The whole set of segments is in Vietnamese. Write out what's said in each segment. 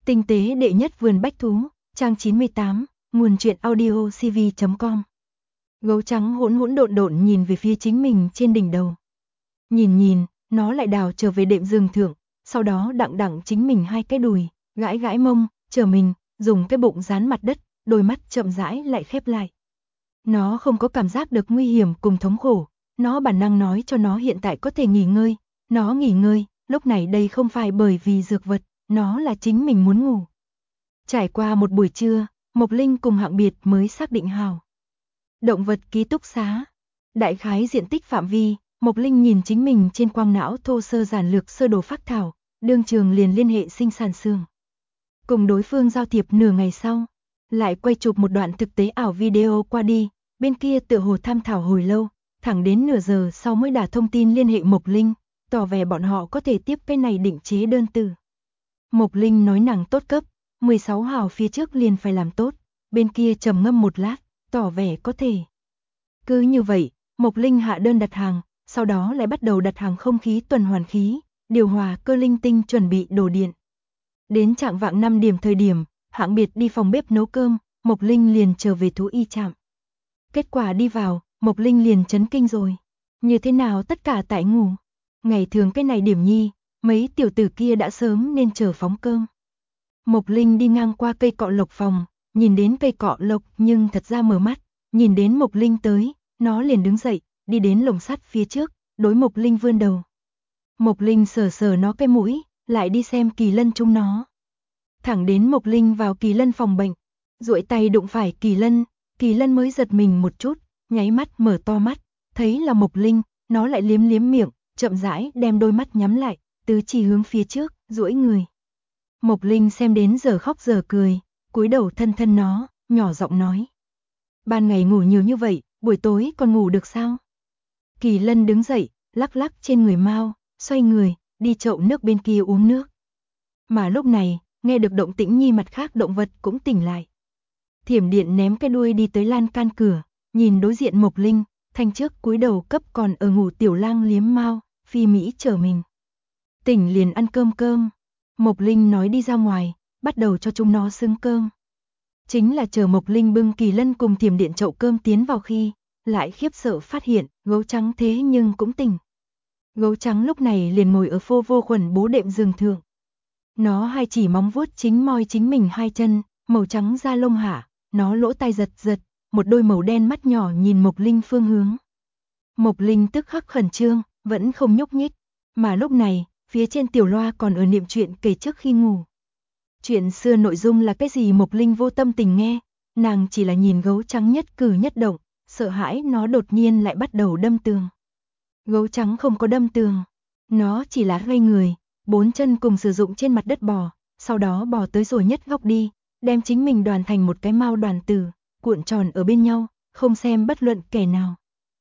Tinh tế đệ nhất vườn bách thú, trang 98, nguồn truyện audio cv.com. Gấu trắng hỗn hỗn độn độn nhìn về phía chính mình trên đỉnh đầu. Nhìn, nó lại đào trở về đệm giường thượng, sau đó đặng chính mình hai cái đùi, gãi gãi mông, trở mình, dùng cái bụng dán mặt đất, đôi mắt chậm rãi lại khép lại. Nó không có cảm giác được nguy hiểm cùng thống khổ, nó bản năng nói cho nó hiện tại có thể nghỉ ngơi, nó nghỉ ngơi, lúc này đây không phải bởi vì dược vật, nó là chính mình muốn ngủ. Trải qua một buổi trưa, Mộc Linh cùng Hạng Biệt mới xác định hào. Động vật ký túc xá. Đại khái diện tích phạm vi, Mộc Linh nhìn chính mình trên quang não thô sơ giản lược sơ đồ phác thảo, đương trường liền liên hệ sinh sản xưởng. Cùng đối phương giao thiệp nửa ngày sau, lại quay chụp một đoạn thực tế ảo video qua đi, bên kia tựa hồ tham thảo hồi lâu, thẳng đến nửa giờ sau mới đả thông tin liên hệ Mộc Linh, tỏ vẻ bọn họ có thể tiếp cái này định chế đơn từ. Mộc Linh nói nàng tốt cấp, 16 hào phía trước liền phải làm tốt, bên kia trầm ngâm một lát, tỏ vẻ có thể. Cứ như vậy, Mộc Linh hạ đơn đặt hàng, sau đó lại bắt đầu đặt hàng không khí tuần hoàn khí, điều hòa cơ linh tinh chuẩn bị đổ điện. Đến trạng vạng 5 điểm thời điểm, Hạng Biệt đi phòng bếp nấu cơm, Mộc Linh liền trở về thú y trạm. Kết quả đi vào, Mộc Linh liền chấn kinh rồi. Như thế nào tất cả tại ngủ? Ngày thường cái này điểm nhi, mấy tiểu tử kia đã sớm nên chờ phóng cơm. Mộc Linh đi ngang qua cây cọ lộc phòng, nhìn đến cây cọ lộc nhưng thật ra mở mắt, nhìn đến Mộc Linh tới, nó liền đứng dậy, đi đến lồng sắt phía trước, đối Mộc Linh vươn đầu. Mộc Linh sờ nó cái mũi, lại đi xem Kỳ Lân chúng nó. Thẳng đến Mộc Linh vào Kỳ Lân phòng bệnh, duỗi tay đụng phải Kỳ Lân mới giật mình một chút, nháy mắt mở to mắt, thấy là Mộc Linh, nó lại liếm miệng, chậm rãi đem đôi mắt nhắm lại, tứ chỉ hướng phía trước, duỗi người. Mộc Linh xem đến giờ khóc giờ cười, cúi đầu thân nó, nhỏ giọng nói. Ban ngày ngủ nhiều như vậy, buổi tối còn ngủ được sao? Kỳ Lân đứng dậy, lắc trên người Mao, xoay người, đi chậu nước bên kia uống nước. Mà lúc này, nghe được động tĩnh nhi mặt khác động vật cũng tỉnh lại. Thiểm Điện ném cái đuôi đi tới lan can cửa, nhìn đối diện Mộc Linh, thanh trước cúi đầu cấp còn ở ngủ tiểu lang liếm Mao, Phi Mỹ trở mình. Tỉnh liền ăn cơm. Mộc Linh nói đi ra ngoài, bắt đầu cho chúng nó xứng cơm. Chính là chờ Mộc Linh bưng Kỳ Lân cùng Thiểm Điện chậu cơm tiến vào khi, lại khiếp sợ phát hiện, gấu trắng thế nhưng cũng tỉnh. Gấu trắng lúc này liền ngồi ở phô vô khuẩn bố đệm giường thượng. Nó hai chỉ móng vuốt chính moi chính mình hai chân, màu trắng da lông hạ, nó lỗ tai giật, một đôi màu đen mắt nhỏ nhìn Mộc Linh phương hướng. Mộc Linh tức khắc khẩn trương, vẫn không nhúc nhích, mà lúc này, phía trên tiểu loa còn ở niệm chuyện kể trước khi ngủ. Chuyện xưa nội dung là cái gì Mộc Linh vô tâm tình nghe, nàng chỉ là nhìn gấu trắng nhất cử nhất động, sợ hãi nó đột nhiên lại bắt đầu đâm tường. Gấu trắng không có đâm tường, nó chỉ là ngây người, bốn chân cùng sử dụng trên mặt đất bò, sau đó bò tới rồi nhất góc đi, đem chính mình đoàn thành một cái mao đoàn tử, cuộn tròn ở bên nhau, không xem bất luận kẻ nào.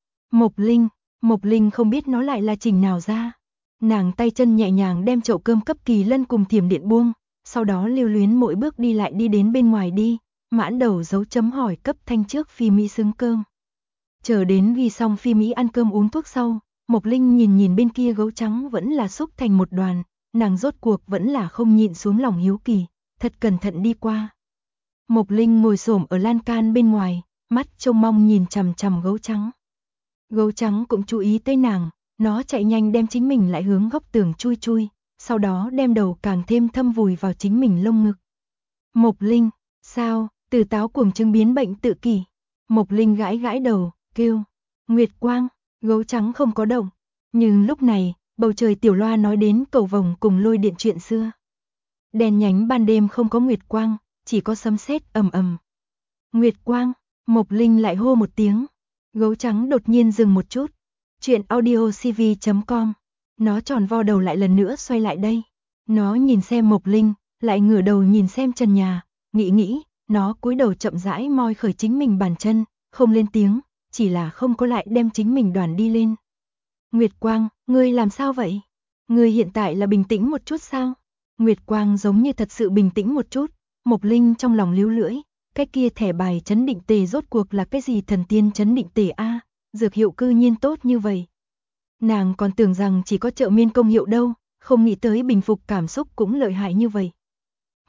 Mộc Linh không biết nó lại là trình nào ra. Nàng tay chân nhẹ nhàng đem chậu cơm cấp Kỳ Lân cùng Thiểm Điện buông, sau đó lưu luyến mỗi bước đi lại đi đến bên ngoài đi, mãn đầu dấu chấm hỏi cấp thanh trước Phi Mỹ xứng cơm. Chờ đến ghi xong Phi Mỹ ăn cơm uống thuốc sau, Mộc Linh nhìn bên kia gấu trắng vẫn là xúc thành một đoàn, nàng rốt cuộc vẫn là không nhịn xuống lòng hiếu kỳ, thật cẩn thận đi qua. Mộc Linh ngồi xổm ở lan can bên ngoài, mắt trông mong nhìn chằm gấu trắng. Gấu trắng cũng chú ý tới nàng, nó chạy nhanh đem chính mình lại hướng góc tường chui, sau đó đem đầu càng thêm thâm vùi vào chính mình lông ngực. Mộc Linh, sao, từ táo cuồng chứng biến bệnh tự kỷ. Mộc Linh gãi đầu, kêu, Nguyệt Quang, gấu trắng không có động. Nhưng lúc này, bầu trời tiểu loa nói đến cầu vồng cùng lôi điện chuyện xưa. Đèn nhánh ban đêm không có Nguyệt Quang, chỉ có sấm sét ầm. Nguyệt Quang, Mộc Linh lại hô một tiếng. Gấu trắng đột nhiên dừng một chút. Chuyện audio cv.com. Nó tròn vo đầu lại lần nữa xoay lại đây. Nó nhìn xem Mộc Linh, lại ngửa đầu nhìn xem trần nhà, nghĩ, nó cúi đầu chậm rãi moi khởi chính mình bàn chân, không lên tiếng, chỉ là không có lại đem chính mình đoàn đi lên. Nguyệt Quang, ngươi làm sao vậy? Ngươi hiện tại là bình tĩnh một chút sao? Nguyệt Quang giống như thật sự bình tĩnh một chút, Mộc Linh trong lòng líu lưỡi, cái kia thẻ bài chấn định tề rốt cuộc là cái gì thần tiên chấn định tề a, dược hiệu cư nhiên tốt như vậy. Nàng còn tưởng rằng chỉ có trợ miên công hiệu đâu, không nghĩ tới bình phục cảm xúc cũng lợi hại như vậy.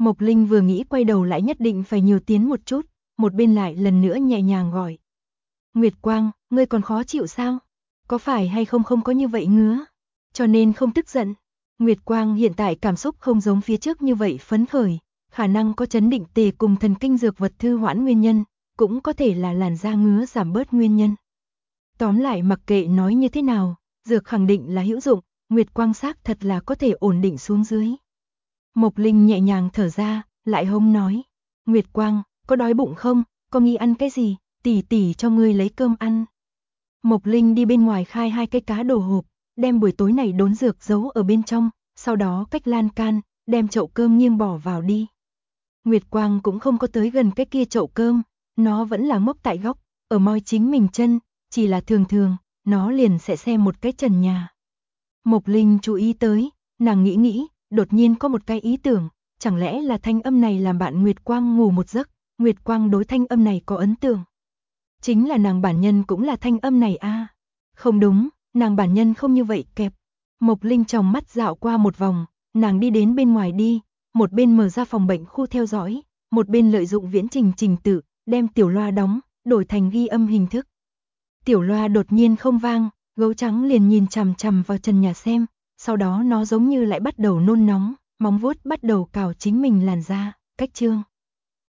Mộc Linh vừa nghĩ quay đầu lại nhất định phải nhiều tiến một chút, một bên lại lần nữa nhẹ nhàng gọi. Nguyệt Quang, ngươi còn khó chịu sao? Có phải hay không không có như vậy ngứa? Cho nên không tức giận. Nguyệt Quang hiện tại cảm xúc không giống phía trước như vậy phấn khởi, khả năng có chấn định tề cùng thần kinh dược vật thư hoãn nguyên nhân, cũng có thể là làn da ngứa giảm bớt nguyên nhân. Tóm lại mặc kệ nói như thế nào, dược khẳng định là hữu dụng, Nguyệt Quang xác thật là có thể ổn định xuống dưới. Mộc Linh nhẹ nhàng thở ra, lại hông nói. Nguyệt Quang, có đói bụng không? Có nghĩ ăn cái gì? Tỷ tỷ cho ngươi lấy cơm ăn. Mộc Linh đi bên ngoài khai 2 cái cá đồ hộp, đem buổi tối này đốn dược giấu ở bên trong, sau đó cách lan can, đem chậu cơm nghiêng bỏ vào đi. Nguyệt Quang cũng không có tới gần cái kia chậu cơm, nó vẫn là ngốc tại góc, ở moi chính mình chân, chỉ là thường thường, nó liền sẽ xem một cái trần nhà. Mộc Linh chú ý tới, nàng nghĩ, đột nhiên có một cái ý tưởng, chẳng lẽ là thanh âm này làm bạn Nguyệt Quang ngủ một giấc, Nguyệt Quang đối thanh âm này có ấn tượng. Chính là nàng bản nhân cũng là thanh âm này a. Không đúng, nàng bản nhân không như vậy kẹp. Mộc Linh trong mắt dạo qua một vòng, nàng đi đến bên ngoài đi, một bên mở ra phòng bệnh khu theo dõi, một bên lợi dụng viễn trình trình tự, đem tiểu loa đóng, đổi thành ghi âm hình thức. Tiểu loa đột nhiên không vang, gấu trắng liền nhìn chằm chằm vào trần nhà xem, sau đó nó giống như lại bắt đầu nôn nóng, móng vuốt bắt đầu cào chính mình làn da, cách chương.